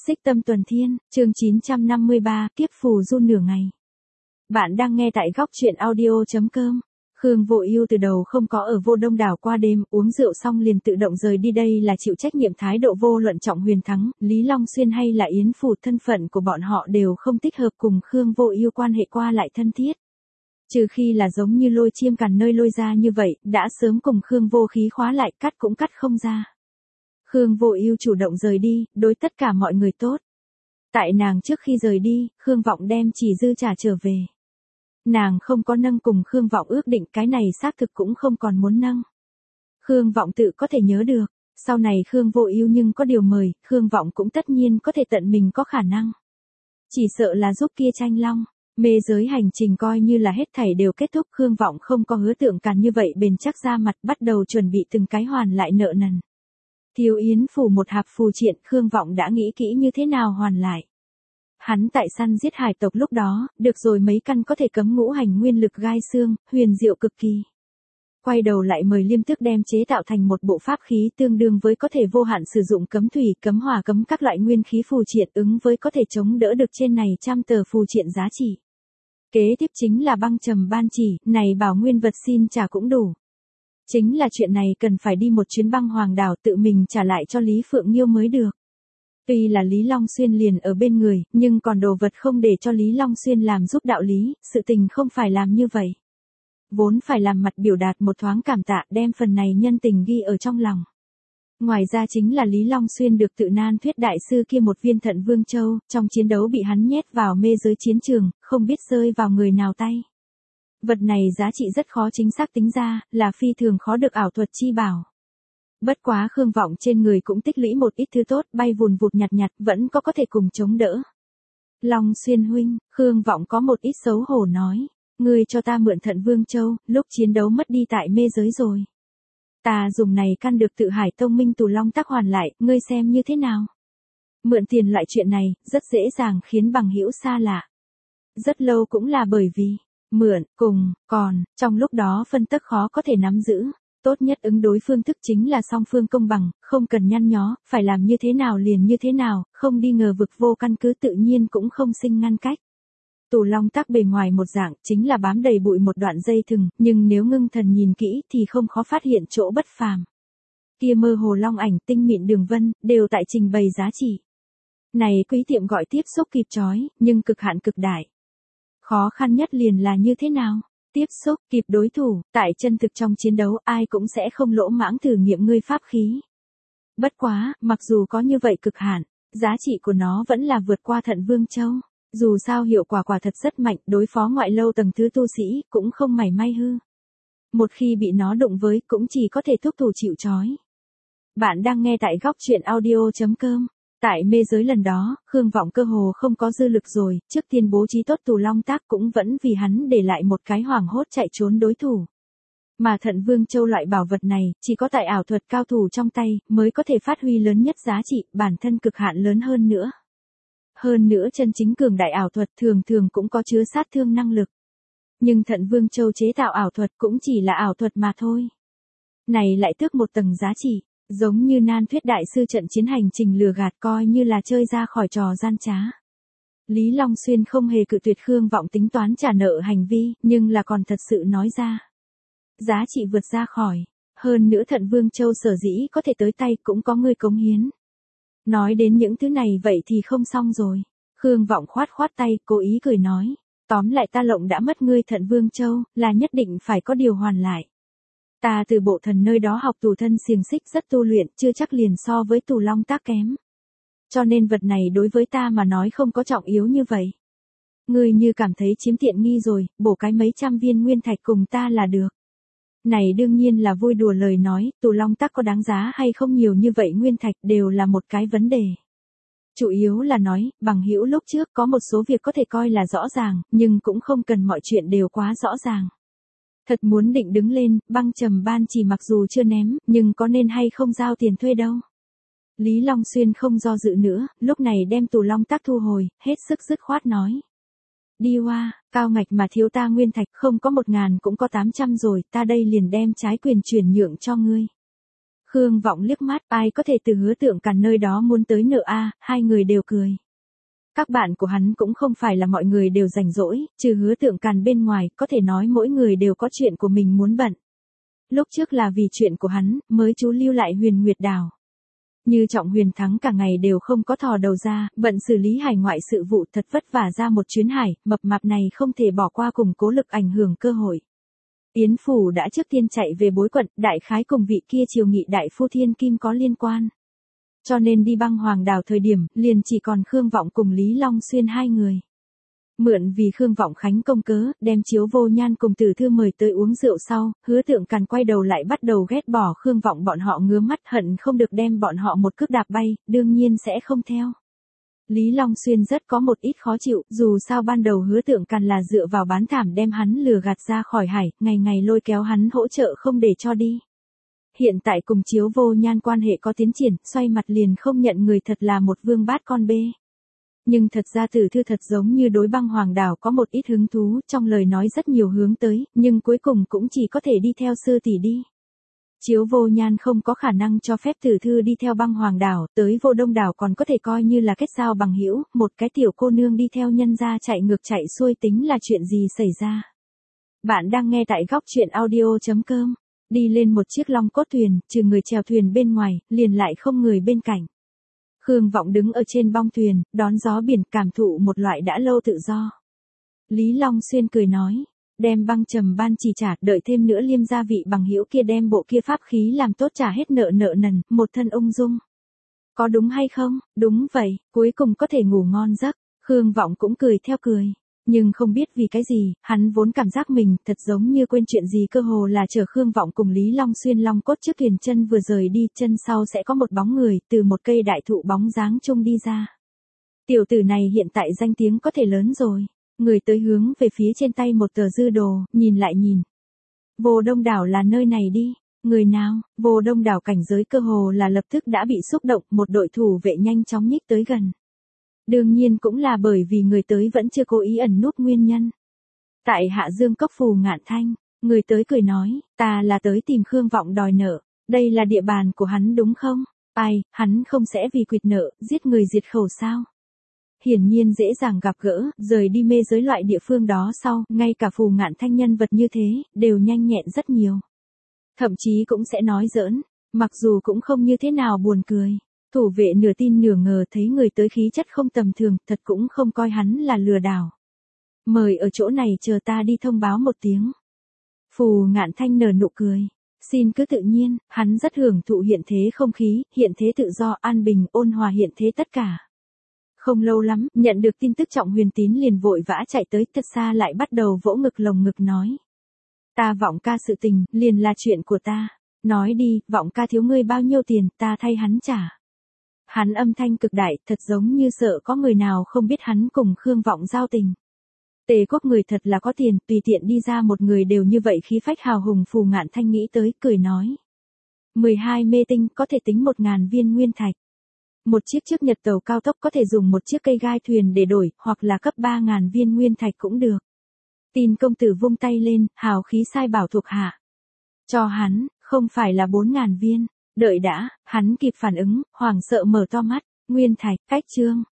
Xích Tâm Tuần Thiên, chương 953, kiếp phù du nửa ngày. Bạn đang nghe tại góc truyện audio.com. Khương Vô Ưu từ đầu không có ở Vô Đông đảo qua đêm, uống rượu xong liền tự động rời đi, đây là chịu trách nhiệm thái độ vô luận Trọng Huyền Thắng, Lý Long Xuyên hay là Yến Phủ, thân phận của bọn họ đều không thích hợp cùng Khương Vô Ưu quan hệ qua lại thân thiết. Trừ khi là giống như lôi chiêm càn nơi lôi ra như vậy, đã sớm cùng Khương Vô Khí khóa lại, cắt cũng cắt không ra. Khương Vô Ưu chủ động rời đi, đối tất cả mọi người tốt. Tại nàng trước khi rời đi, Khương Vọng đem Chỉ Dư trả trở về. Nàng không có nâng cùng Khương Vọng ước định, cái này xác thực cũng không còn muốn nâng. Khương Vọng tự có thể nhớ được, sau này Khương Vô Ưu nhưng có điều mời, Khương Vọng cũng tất nhiên có thể tận mình có khả năng. Chỉ sợ là giúp kia tranh long, mê giới hành trình coi như là hết thảy đều kết thúc, Khương Vọng không có hứa tượng càn như vậy bền chắc ra mặt, bắt đầu chuẩn bị từng cái hoàn lại nợ nần. Thiếu Yến Phủ một hạp phù triện, Khương Vọng đã nghĩ kỹ như thế nào hoàn lại. Hắn tại săn giết hải tộc lúc đó, được rồi mấy căn có thể cấm ngũ hành nguyên lực gai xương, huyền diệu cực kỳ. Quay đầu lại mời Liêm Tức đem chế tạo thành một bộ pháp khí tương đương với có thể vô hạn sử dụng cấm thủy, cấm hỏa, cấm các loại nguyên khí phù triện, ứng với có thể chống đỡ được trên này trăm tờ phù triện giá trị. Kế tiếp chính là băng trầm ban chỉ, này bảo nguyên vật xin trả cũng đủ. Chính là chuyện này cần phải đi một chuyến băng hoàng đảo tự mình trả lại cho Lý Phượng Nghiêu mới được. Tuy là Lý Long Xuyên liền ở bên người, nhưng còn đồ vật không để cho Lý Long Xuyên làm giúp đạo lý, sự tình không phải làm như vậy. Vốn phải làm mặt biểu đạt một thoáng cảm tạ, đem phần này nhân tình ghi ở trong lòng. Ngoài ra chính là Lý Long Xuyên được tự nan thuyết đại sư kia một viên Thận Vương Châu, trong chiến đấu bị hắn nhét vào mê giới chiến trường, không biết rơi vào người nào tay. Vật này giá trị rất khó chính xác tính ra, là phi thường khó được ảo thuật chi bảo. Bất quá Khương Vọng trên người cũng tích lũy một ít thứ tốt, bay vùn vụt nhặt nhặt, vẫn có thể cùng chống đỡ. Long Xuyên huynh, Khương Vọng có một ít xấu hổ nói, ngươi cho ta mượn Thận Vương Châu, lúc chiến đấu mất đi tại mê giới rồi. Ta dùng này căn được tự Hải Tông Minh Tù Long tác hoàn lại, ngươi xem như thế nào? Mượn tiền loại chuyện này, rất dễ dàng khiến bằng hữu xa lạ. Rất lâu cũng là bởi vì mượn, cùng, còn, trong lúc đó phân tức khó có thể nắm giữ. Tốt nhất ứng đối phương thức chính là song phương công bằng, không cần nhăn nhó, phải làm như thế nào liền như thế nào, không đi ngờ vực vô căn cứ, tự nhiên cũng không sinh ngăn cách. Tù long tác bề ngoài một dạng, chính là bám đầy bụi một đoạn dây thừng, nhưng nếu ngưng thần nhìn kỹ thì không khó phát hiện chỗ bất phàm. Kia mơ hồ long ảnh, tinh mịn đường vân, đều tại trình bày giá trị. Này quý tiệm gọi tiếp xúc kịp chói, nhưng cực hạn cực đại. Khó khăn nhất liền là như thế nào? Tiếp xúc kịp đối thủ, tại chân thực trong chiến đấu ai cũng sẽ không lỗ mãng thử nghiệm ngươi pháp khí. Bất quá, mặc dù có như vậy cực hạn, giá trị của nó vẫn là vượt qua Thận Vương Châu. Dù sao hiệu quả quả thật rất mạnh, đối phó ngoại lâu tầng thứ tu sĩ, cũng không mảy may hư. Một khi bị nó đụng với, cũng chỉ có thể thúc thủ chịu trói. Bạn đang nghe tại góc truyện audio.com. Tại mê giới lần đó, Khương Vọng cơ hồ không có dư lực rồi, trước tiên bố trí tốt Tù Long tác cũng vẫn vì hắn để lại một cái hoảng hốt chạy trốn đối thủ. Mà Thận Vương Châu loại bảo vật này, chỉ có tại ảo thuật cao thủ trong tay, mới có thể phát huy lớn nhất giá trị, bản thân cực hạn lớn hơn nữa. Hơn nữa chân chính cường đại ảo thuật thường thường cũng có chứa sát thương năng lực. Nhưng Thận Vương Châu chế tạo ảo thuật cũng chỉ là ảo thuật mà thôi. Này lại tước một tầng giá trị. Giống như nan thuyết đại sư trận chiến hành trình lừa gạt, coi như là chơi ra khỏi trò gian trá. Lý Long Xuyên không hề cự tuyệt Khương Vọng tính toán trả nợ hành vi, nhưng là còn thật sự nói ra. Giá trị vượt ra khỏi. Hơn nữa Thận Vương Châu sở dĩ có thể tới tay cũng có người cống hiến. Nói đến những thứ này vậy thì không xong rồi. Khương Vọng khoát khoát tay, cố ý cười nói. Tóm lại ta lộng đã mất ngươi Thận Vương Châu, là nhất định phải có điều hoàn lại. Ta từ bộ thần nơi đó học tù thân xiềng xích rất tu luyện, chưa chắc liền so với Tù Long tác kém. Cho nên vật này đối với ta mà nói không có trọng yếu như vậy. Ngươi như cảm thấy chiếm tiện nghi rồi, bổ cái mấy trăm viên nguyên thạch cùng ta là được. Này đương nhiên là vui đùa lời nói, Tù Long tác có đáng giá hay không nhiều như vậy nguyên thạch đều là một cái vấn đề. Chủ yếu là nói, bằng hữu lúc trước có một số việc có thể coi là rõ ràng, nhưng cũng không cần mọi chuyện đều quá rõ ràng. Thật muốn định đứng lên, băng trầm ban chỉ mặc dù chưa ném, nhưng có nên hay không giao tiền thuê đâu. Lý Long Xuyên không do dự nữa, lúc này đem Tù Long tác thu hồi, hết sức dứt khoát nói. Đi hoa, cao ngạch mà thiếu ta nguyên thạch, không có 1000 cũng có 800 rồi, ta đây liền đem trái quyền chuyển nhượng cho ngươi. Khương Vọng liếc mắt, ai có thể từ Hứa Tượng Càn nơi đó muốn tới nợ a, hai người đều cười. Các bạn của hắn cũng không phải là mọi người đều rảnh rỗi, trừ Hứa Tượng Càn bên ngoài, có thể nói mỗi người đều có chuyện của mình muốn bận. Lúc trước là vì chuyện của hắn, mới trú lưu lại Huyền Nguyệt Đảo. Như Trọng Huyền Thắng cả ngày đều không có thò đầu ra, bận xử lý hải ngoại sự vụ thật vất vả ra một chuyến hải, mập mạp này không thể bỏ qua cùng Cố Lực ảnh hưởng cơ hội. Yến Phủ đã trước tiên chạy về Bối Quận, đại khái cùng vị kia Triều Nghị đại phu Thiên Kim có liên quan. Cho nên đi Băng Hoàng Đảo thời điểm, liền chỉ còn Khương Vọng cùng Lý Long Xuyên hai người. Mượn vì Khương Vọng khánh công cớ, đem Chiếu Vô Nhan cùng Tử Thư mời tới uống rượu sau, Hứa Tượng Càn quay đầu lại bắt đầu ghét bỏ Khương Vọng bọn họ ngứa mắt hận không được đem bọn họ một cước đạp bay, đương nhiên sẽ không theo. Lý Long Xuyên rất có một ít khó chịu, dù sao ban đầu Hứa Tượng Càn là dựa vào bán thảm đem hắn lừa gạt ra khỏi hải, ngày ngày lôi kéo hắn hỗ trợ không để cho đi. Hiện tại cùng Chiếu Vô Nhan quan hệ có tiến triển, xoay mặt liền không nhận người thật là một vương bát con bê. Nhưng thật ra Tử Thư thật giống như đối Băng Hoàng Đảo có một ít hứng thú, trong lời nói rất nhiều hướng tới, nhưng cuối cùng cũng chỉ có thể đi theo sư tỷ đi. Chiếu Vô Nhan không có khả năng cho phép Tử Thư đi theo Băng Hoàng Đảo, tới Vô Đông Đảo còn có thể coi như là kết giao bằng hữu, một cái tiểu cô nương đi theo nhân gia chạy ngược chạy xuôi tính là chuyện gì xảy ra. Bạn đang nghe tại góc truyện audio.com, đi lên một chiếc long cốt thuyền, trừ người chèo thuyền bên ngoài, liền lại không người bên cạnh. Khương Vọng đứng ở trên bong thuyền, đón gió biển, cảm thụ một loại đã lâu tự do. Lý Long Xuyên cười nói, đem băng trầm ban chỉ trả, đợi thêm nữa Liêm gia vị bằng hữu kia đem bộ kia pháp khí làm tốt trả hết nợ nần, một thân ung dung. Có đúng hay không? Đúng vậy, cuối cùng có thể ngủ ngon giấc. Khương Vọng cũng cười theo cười. Nhưng không biết vì cái gì, hắn vốn cảm giác mình thật giống như quên chuyện gì, cơ hồ là chờ Khương Vọng cùng Lý Long Xuyên long cốt trước thuyền chân vừa rời đi, chân sau sẽ có một bóng người từ một cây đại thụ bóng dáng chung đi ra. Tiểu tử này hiện tại danh tiếng có thể lớn rồi. Người tới hướng về phía trên tay một tờ dư đồ, nhìn lại nhìn. Vô Đông Đảo là nơi này đi. Người nào? Vô Đông Đảo cảnh giới cơ hồ là lập tức đã bị xúc động, một đội thủ vệ nhanh chóng nhích tới gần. Đương nhiên cũng là bởi vì người tới vẫn chưa cố ý ẩn núp nguyên nhân. Tại Hạ Dương Cốc Phù Ngạn Thanh, người tới cười nói, ta là tới tìm Khương Vọng đòi nợ, đây là địa bàn của hắn đúng không? Ai, hắn không sẽ vì quyệt nợ, giết người diệt khẩu sao? Hiển nhiên dễ dàng gặp gỡ, rời đi mê giới loại địa phương đó sau, ngay cả Phù Ngạn Thanh nhân vật như thế, đều nhanh nhẹn rất nhiều. Thậm chí cũng sẽ nói giỡn, mặc dù cũng không như thế nào buồn cười. Thủ vệ nửa tin nửa ngờ thấy người tới khí chất không tầm thường, thật cũng không coi hắn là lừa đảo. Mời ở chỗ này chờ ta đi thông báo một tiếng. Phù Ngạn Thanh nở nụ cười. Xin cứ tự nhiên, hắn rất hưởng thụ hiện thế không khí, hiện thế tự do, an bình, ôn hòa hiện thế tất cả. Không lâu lắm, nhận được tin tức Trọng Huyền Tín liền vội vã chạy tới, thật xa lại bắt đầu vỗ ngực lồng ngực nói. Ta Vọng ca sự tình, liền là chuyện của ta. Nói đi, Vọng ca thiếu ngươi bao nhiêu tiền, ta thay hắn trả. Hắn âm thanh cực đại, thật giống như sợ có người nào không biết hắn cùng Khương Vọng giao tình. Tề Quốc người thật là có tiền, tùy tiện đi ra một người đều như vậy khí phách hào hùng. Phù Ngạn Thanh nghĩ tới, cười nói. 12 mê tinh có thể tính 1.000 viên nguyên thạch. Một chiếc trước nhật tàu cao tốc có thể dùng một chiếc cây gai thuyền để đổi, hoặc là cấp 3.000 viên nguyên thạch cũng được. Tin công tử vung tay lên, hào khí sai bảo thuộc hạ. Cho hắn, không phải là 4.000 viên. Đợi đã, hắn kịp phản ứng, hoảng sợ mở to mắt, nguyên thạch, cách chương.